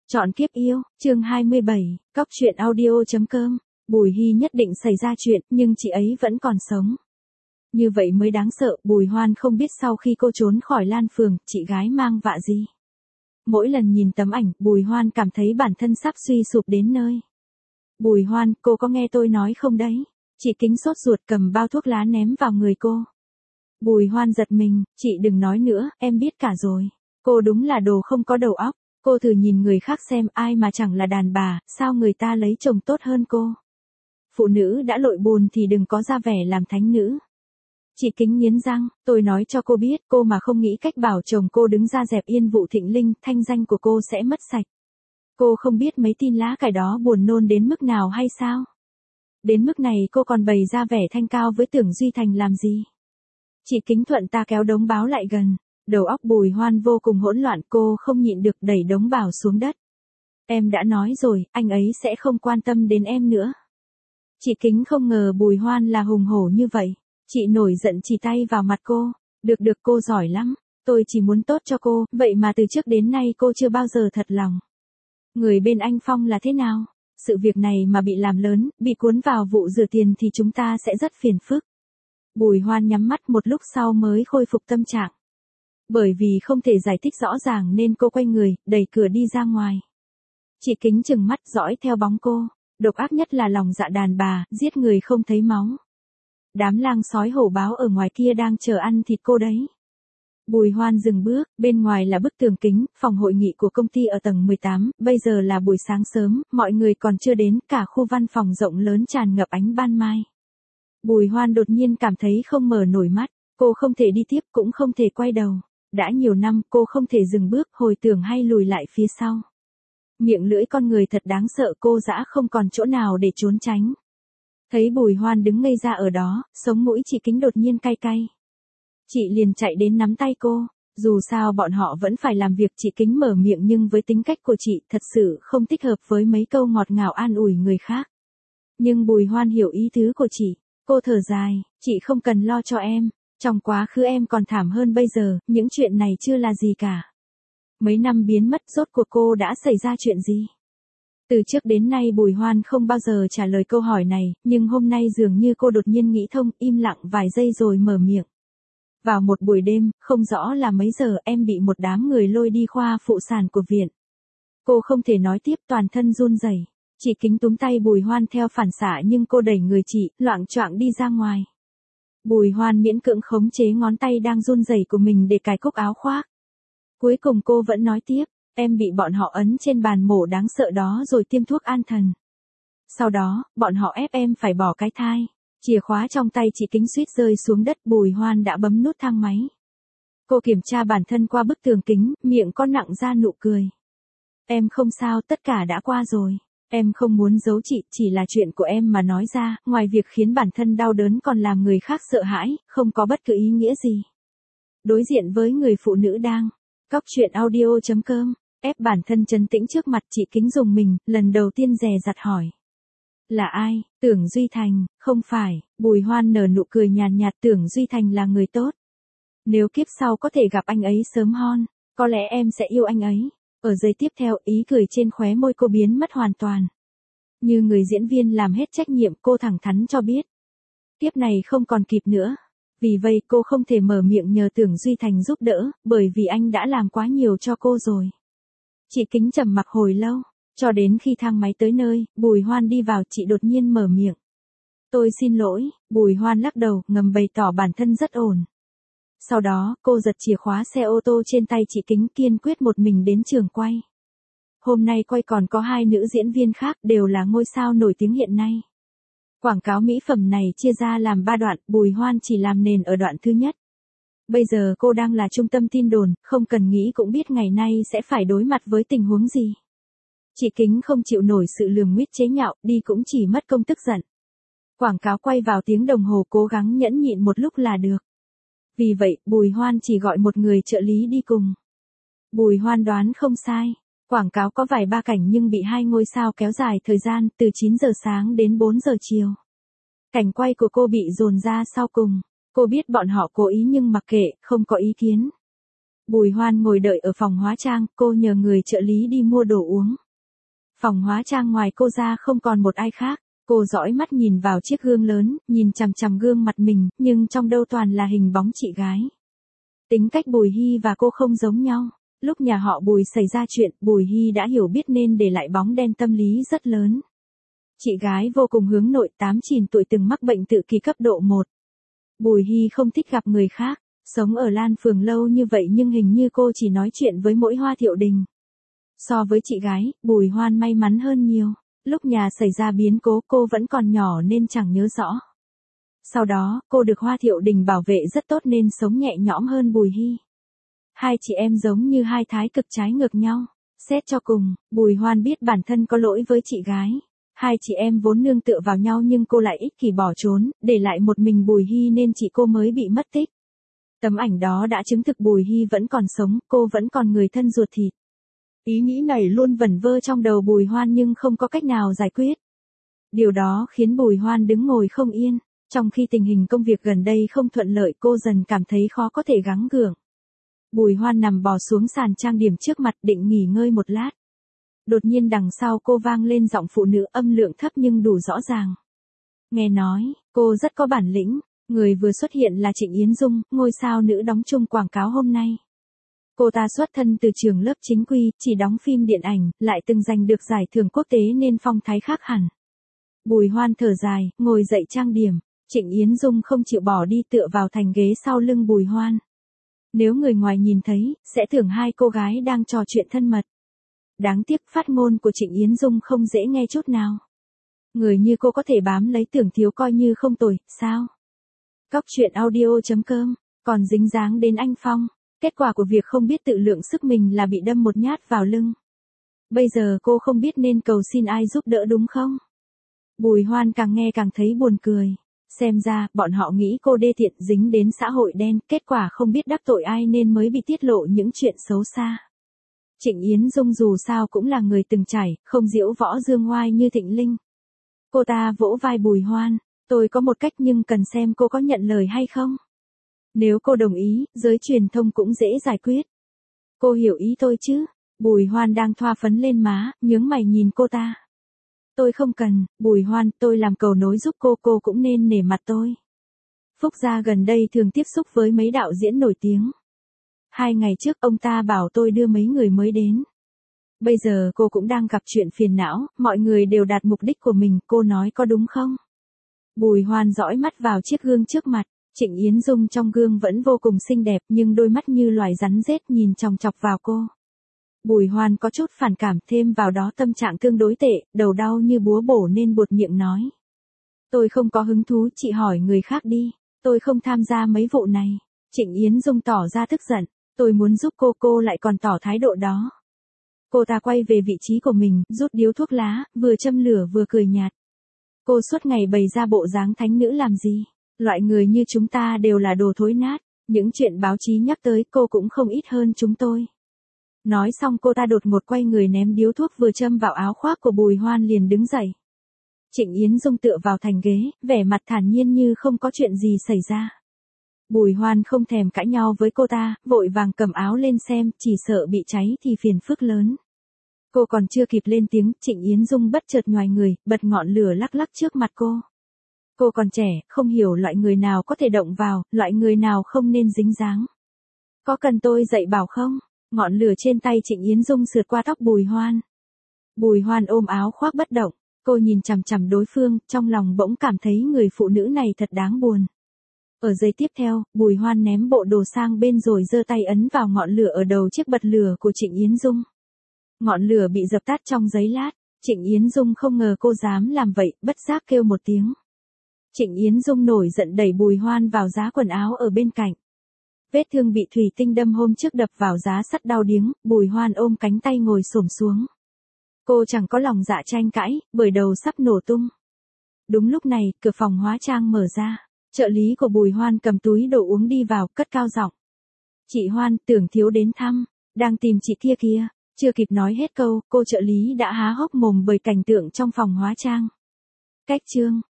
Chọn kiếp yêu, chương 27, cóc truyện audio.com. Bùi Hy nhất định xảy ra chuyện, nhưng chị ấy vẫn còn sống. Như vậy mới đáng sợ, Bùi Hoan không biết sau khi cô trốn khỏi Lan Phường, chị gái mang vạ gì. Mỗi lần nhìn tấm ảnh, Bùi Hoan cảm thấy bản thân sắp suy sụp đến nơi. Bùi Hoan, cô có nghe tôi nói không đấy? Chị Kính sốt ruột cầm bao thuốc lá ném vào người cô. Bùi Hoan giật mình, chị đừng nói nữa, em biết cả rồi. Cô đúng là đồ không có đầu óc. Cô thử nhìn người khác xem, ai mà chẳng là đàn bà, sao người ta lấy chồng tốt hơn cô. Phụ nữ đã lội bùn thì đừng có ra vẻ làm thánh nữ. Chị Kính nghiến răng, tôi nói cho cô biết, cô mà không nghĩ cách bảo chồng cô đứng ra dẹp yên vụ Thịnh Linh, thanh danh của cô sẽ mất sạch. Cô không biết mấy tin lá cải đó buồn nôn đến mức nào hay sao? Đến mức này cô còn bày ra vẻ thanh cao với Tưởng Duy Thành làm gì? Chị Kính thuận ta kéo đống báo lại gần. Đầu óc Bùi Hoan vô cùng hỗn loạn, cô không nhịn được đẩy đống bảo xuống đất. Em đã nói rồi, anh ấy sẽ không quan tâm đến em nữa. Chị Kính không ngờ Bùi Hoan là hùng hổ như vậy. Chị nổi giận chỉ tay vào mặt cô. Được cô giỏi lắm. Tôi chỉ muốn tốt cho cô, vậy mà từ trước đến nay cô chưa bao giờ thật lòng. Người bên anh Phong là thế nào? Sự việc này mà bị làm lớn, bị cuốn vào vụ rửa tiền thì chúng ta sẽ rất phiền phức. Bùi Hoan nhắm mắt một lúc sau mới khôi phục tâm trạng. Bởi vì không thể giải thích rõ ràng nên cô quay người, đẩy cửa đi ra ngoài. Chị Kính chừng mắt dõi theo bóng cô. Độc ác nhất là lòng dạ đàn bà, giết người không thấy máu. Đám lang sói hổ báo ở ngoài kia đang chờ ăn thịt cô đấy. Bùi Hoan dừng bước, bên ngoài là bức tường kính, phòng hội nghị của công ty ở tầng 18, bây giờ là buổi sáng sớm, mọi người còn chưa đến, cả khu văn phòng rộng lớn tràn ngập ánh ban mai. Bùi Hoan đột nhiên cảm thấy không mở nổi mắt, cô không thể đi tiếp cũng không thể quay đầu. Đã nhiều năm cô không thể dừng bước, hồi tưởng hay lùi lại phía sau. Miệng lưỡi con người thật đáng sợ, cô dã không còn chỗ nào để trốn tránh. Thấy Bùi Hoan đứng ngây ra ở đó, sống mũi chị Kính đột nhiên cay cay. Chị liền chạy đến nắm tay cô, dù sao bọn họ vẫn phải làm việc. Chị Kính mở miệng nhưng với tính cách của chị thật sự không thích hợp với mấy câu ngọt ngào an ủi người khác. Nhưng Bùi Hoan hiểu ý tứ của chị, cô thở dài, chị không cần lo cho em. Trong quá khứ em còn thảm hơn bây giờ, những chuyện này chưa là gì cả. Mấy năm biến mất rốt cuộc cô đã xảy ra chuyện gì? Từ trước đến nay Bùi Hoan không bao giờ trả lời câu hỏi này, nhưng hôm nay dường như cô đột nhiên nghĩ thông, im lặng vài giây rồi mở miệng. Vào một buổi đêm, không rõ là mấy giờ, em bị một đám người lôi đi khoa phụ sản của viện. Cô không thể nói tiếp, toàn thân run rẩy. Chị Kính túm tay Bùi Hoan theo phản xạ nhưng cô đẩy người chị, loạng choạng đi ra ngoài. Bùi Hoan miễn cưỡng khống chế ngón tay đang run rẩy của mình để cài cúc áo khoác. Cuối cùng cô vẫn nói tiếp, em bị bọn họ ấn trên bàn mổ đáng sợ đó rồi tiêm thuốc an thần. Sau đó, bọn họ ép em phải bỏ cái thai. Chìa khóa trong tay chị Kính suýt rơi xuống đất. Bùi Hoan đã bấm nút thang máy. Cô kiểm tra bản thân qua bức tường kính, miệng có nặng ra nụ cười. Em không sao, tất cả đã qua rồi. Em không muốn giấu chị, chỉ là chuyện của em mà nói ra, ngoài việc khiến bản thân đau đớn còn làm người khác sợ hãi, không có bất cứ ý nghĩa gì. Đối diện với người phụ nữ đang cóc truyện audio.com, ép bản thân trấn tĩnh trước mặt chị Kính dùng mình, lần đầu tiên dè dặt hỏi. Là ai? Tưởng Duy Thành, không phải. Bùi Hoan nở nụ cười nhàn nhạt, Tưởng Duy Thành là người tốt. Nếu kiếp sau có thể gặp anh ấy sớm hơn, có lẽ em sẽ yêu anh ấy. Ở giây tiếp theo, ý cười trên khóe môi cô biến mất hoàn toàn. Như người diễn viên làm hết trách nhiệm, cô thẳng thắn cho biết. Kiếp này không còn kịp nữa. Vì vậy cô không thể mở miệng nhờ Tưởng Duy Thành giúp đỡ, bởi vì anh đã làm quá nhiều cho cô rồi. Chị Kính trầm mặc hồi lâu, cho đến khi thang máy tới nơi, Bùi Hoan đi vào, chị đột nhiên mở miệng. Tôi xin lỗi. Bùi Hoan lắc đầu, ngầm bày tỏ bản thân rất ổn. Sau đó, cô giật chìa khóa xe ô tô trên tay chị Kính, kiên quyết một mình đến trường quay. Hôm nay quay còn có 2 nữ diễn viên khác, đều là ngôi sao nổi tiếng hiện nay. Quảng cáo mỹ phẩm này chia ra làm 3 đoạn, Bùi Hoan chỉ làm nền ở đoạn thứ nhất. Bây giờ cô đang là trung tâm tin đồn, không cần nghĩ cũng biết ngày nay sẽ phải đối mặt với tình huống gì. Chị Kính không chịu nổi sự lườm nguýt chế nhạo, đi cũng chỉ mất công tức giận. Quảng cáo quay vào tiếng đồng hồ, cố gắng nhẫn nhịn một lúc là được. Vì vậy, Bùi Hoan chỉ gọi một người trợ lý đi cùng. Bùi Hoan đoán không sai. Quảng cáo có vài ba cảnh nhưng bị 2 ngôi sao kéo dài thời gian, từ 9 giờ sáng đến 4 giờ chiều. Cảnh quay của cô bị dồn ra sau cùng. Cô biết bọn họ cố ý nhưng mặc kệ, không có ý kiến. Bùi Hoan ngồi đợi ở phòng hóa trang, cô nhờ người trợ lý đi mua đồ uống. Phòng hóa trang ngoài cô ra không còn một ai khác. Cô dõi mắt nhìn vào chiếc gương lớn, nhìn chằm chằm gương mặt mình, nhưng trong đâu toàn là hình bóng chị gái. Tính cách Bùi Hy và cô không giống nhau. Lúc nhà họ Bùi xảy ra chuyện, Bùi Hy đã hiểu biết nên để lại bóng đen tâm lý rất lớn. Chị gái vô cùng hướng nội, 8-9 tuổi từng mắc bệnh tự kỷ cấp độ 1. Bùi Hy không thích gặp người khác, sống ở Lan Phường lâu như vậy nhưng hình như cô chỉ nói chuyện với mỗi Hoa Thiệu Đình. So với chị gái, Bùi Hoan may mắn hơn nhiều. Lúc nhà xảy ra biến cố cô vẫn còn nhỏ nên chẳng nhớ rõ. Sau đó, cô được Hoa Thiệu Đình bảo vệ rất tốt nên sống nhẹ nhõm hơn Bùi Hy. Hai chị em giống như hai thái cực trái ngược nhau. Xét cho cùng, Bùi Hoan biết bản thân có lỗi với chị gái. Hai chị em vốn nương tựa vào nhau nhưng cô lại ích kỷ bỏ trốn, để lại một mình Bùi Hy nên chị cô mới bị mất tích. Tấm ảnh đó đã chứng thực Bùi Hy vẫn còn sống, cô vẫn còn người thân ruột thịt. Ý nghĩ này luôn vẩn vơ trong đầu Bùi Hoan nhưng không có cách nào giải quyết. Điều đó khiến Bùi Hoan đứng ngồi không yên. Trong khi tình hình công việc gần đây không thuận lợi cô dần cảm thấy khó có thể gắng gượng. Bùi Hoan nằm bò xuống sàn trang điểm trước mặt định nghỉ ngơi một lát. Đột nhiên đằng sau cô vang lên giọng phụ nữ âm lượng thấp nhưng đủ rõ ràng. Nghe nói, cô rất có bản lĩnh. Người vừa xuất hiện là Trịnh Yến Dung, ngôi sao nữ đóng chung quảng cáo hôm nay. Cô ta xuất thân từ trường lớp chính quy, chỉ đóng phim điện ảnh, lại từng giành được giải thưởng quốc tế nên phong thái khác hẳn. Bùi Hoan thở dài, ngồi dậy trang điểm. Trịnh Yến Dung không chịu bỏ đi tựa vào thành ghế sau lưng Bùi Hoan. Nếu người ngoài nhìn thấy, sẽ tưởng hai cô gái đang trò chuyện thân mật. Đáng tiếc phát ngôn của Trịnh Yến Dung không dễ nghe chút nào. Người như cô có thể bám lấy tưởng thiếu coi như không tồi, sao? Cóc truyện audio.com, còn dính dáng đến anh Phong. Kết quả của việc không biết tự lượng sức mình là bị đâm một nhát vào lưng. Bây giờ cô không biết nên cầu xin ai giúp đỡ đúng không? Bùi Hoan càng nghe càng thấy buồn cười. Xem ra, bọn họ nghĩ cô đê tiện dính đến xã hội đen, kết quả không biết đắc tội ai nên mới bị tiết lộ những chuyện xấu xa. Trịnh Yến Dung dù sao cũng là người từng trải, không diễu võ dương ngoai như Thịnh Linh. Cô ta vỗ vai Bùi Hoan, tôi có một cách nhưng cần xem cô có nhận lời hay không. Nếu cô đồng ý, giới truyền thông cũng dễ giải quyết. Cô hiểu ý tôi chứ? Bùi Hoan đang thoa phấn lên má, nhướng mày nhìn cô ta. Tôi không cần, Bùi Hoan, tôi làm cầu nối giúp cô cũng nên nể mặt tôi. Phúc Gia gần đây thường tiếp xúc với mấy đạo diễn nổi tiếng. 2 ngày trước ông ta bảo tôi đưa mấy người mới đến. Bây giờ cô cũng đang gặp chuyện phiền não, mọi người đều đạt mục đích của mình, cô nói có đúng không? Bùi Hoan dõi mắt vào chiếc gương trước mặt. Trịnh Yến Dung trong gương vẫn vô cùng xinh đẹp nhưng đôi mắt như loài rắn rết nhìn chòng chọc vào cô. Bùi Hoan có chút phản cảm, thêm vào đó tâm trạng tương đối tệ, đầu đau như búa bổ nên buột miệng nói. Tôi không có hứng thú, chị hỏi người khác đi, tôi không tham gia mấy vụ này. Trịnh Yến Dung tỏ ra tức giận, tôi muốn giúp cô lại còn tỏ thái độ đó. Cô ta quay về vị trí của mình, rút điếu thuốc lá, vừa châm lửa vừa cười nhạt. Cô suốt ngày bày ra bộ dáng thánh nữ làm gì? Loại người như chúng ta đều là đồ thối nát, những chuyện báo chí nhắc tới cô cũng không ít hơn chúng tôi. Nói xong cô ta đột ngột quay người ném điếu thuốc vừa châm vào áo khoác của Bùi Hoan liền đứng dậy. Trịnh Yến Dung tựa vào thành ghế, vẻ mặt thản nhiên như không có chuyện gì xảy ra. Bùi Hoan không thèm cãi nhau với cô ta, vội vàng cầm áo lên xem, chỉ sợ bị cháy thì phiền phức lớn. Cô còn chưa kịp lên tiếng, Trịnh Yến Dung bất chợt nhoài người, bật ngọn lửa lắc lắc trước mặt cô. Cô còn trẻ, không hiểu loại người nào có thể động vào, loại người nào không nên dính dáng. Có cần tôi dạy bảo không? Ngọn lửa trên tay Trịnh Yến Dung sượt qua tóc Bùi Hoan. Bùi Hoan ôm áo khoác bất động, cô nhìn chằm chằm đối phương, trong lòng bỗng cảm thấy người phụ nữ này thật đáng buồn. Ở giây tiếp theo, Bùi Hoan ném bộ đồ sang bên rồi giơ tay ấn vào ngọn lửa ở đầu chiếc bật lửa của Trịnh Yến Dung. Ngọn lửa bị dập tắt trong giây lát, Trịnh Yến Dung không ngờ cô dám làm vậy, bất giác kêu một tiếng. Trịnh Yến Dung nổi giận đẩy Bùi Hoan vào giá quần áo ở bên cạnh. Vết thương bị thủy tinh đâm hôm trước đập vào giá sắt đau điếng, Bùi Hoan ôm cánh tay ngồi xổm xuống. Cô chẳng có lòng dạ tranh cãi, bởi đầu sắp nổ tung. Đúng lúc này, cửa phòng hóa trang mở ra. Trợ lý của Bùi Hoan cầm túi đồ uống đi vào, cất cao giọng. Chị Hoan, tưởng thiếu đến thăm, đang tìm chị kia kìa. Chưa kịp nói hết câu, cô trợ lý đã há hốc mồm bởi cảnh tượng trong phòng hóa trang. Cách chương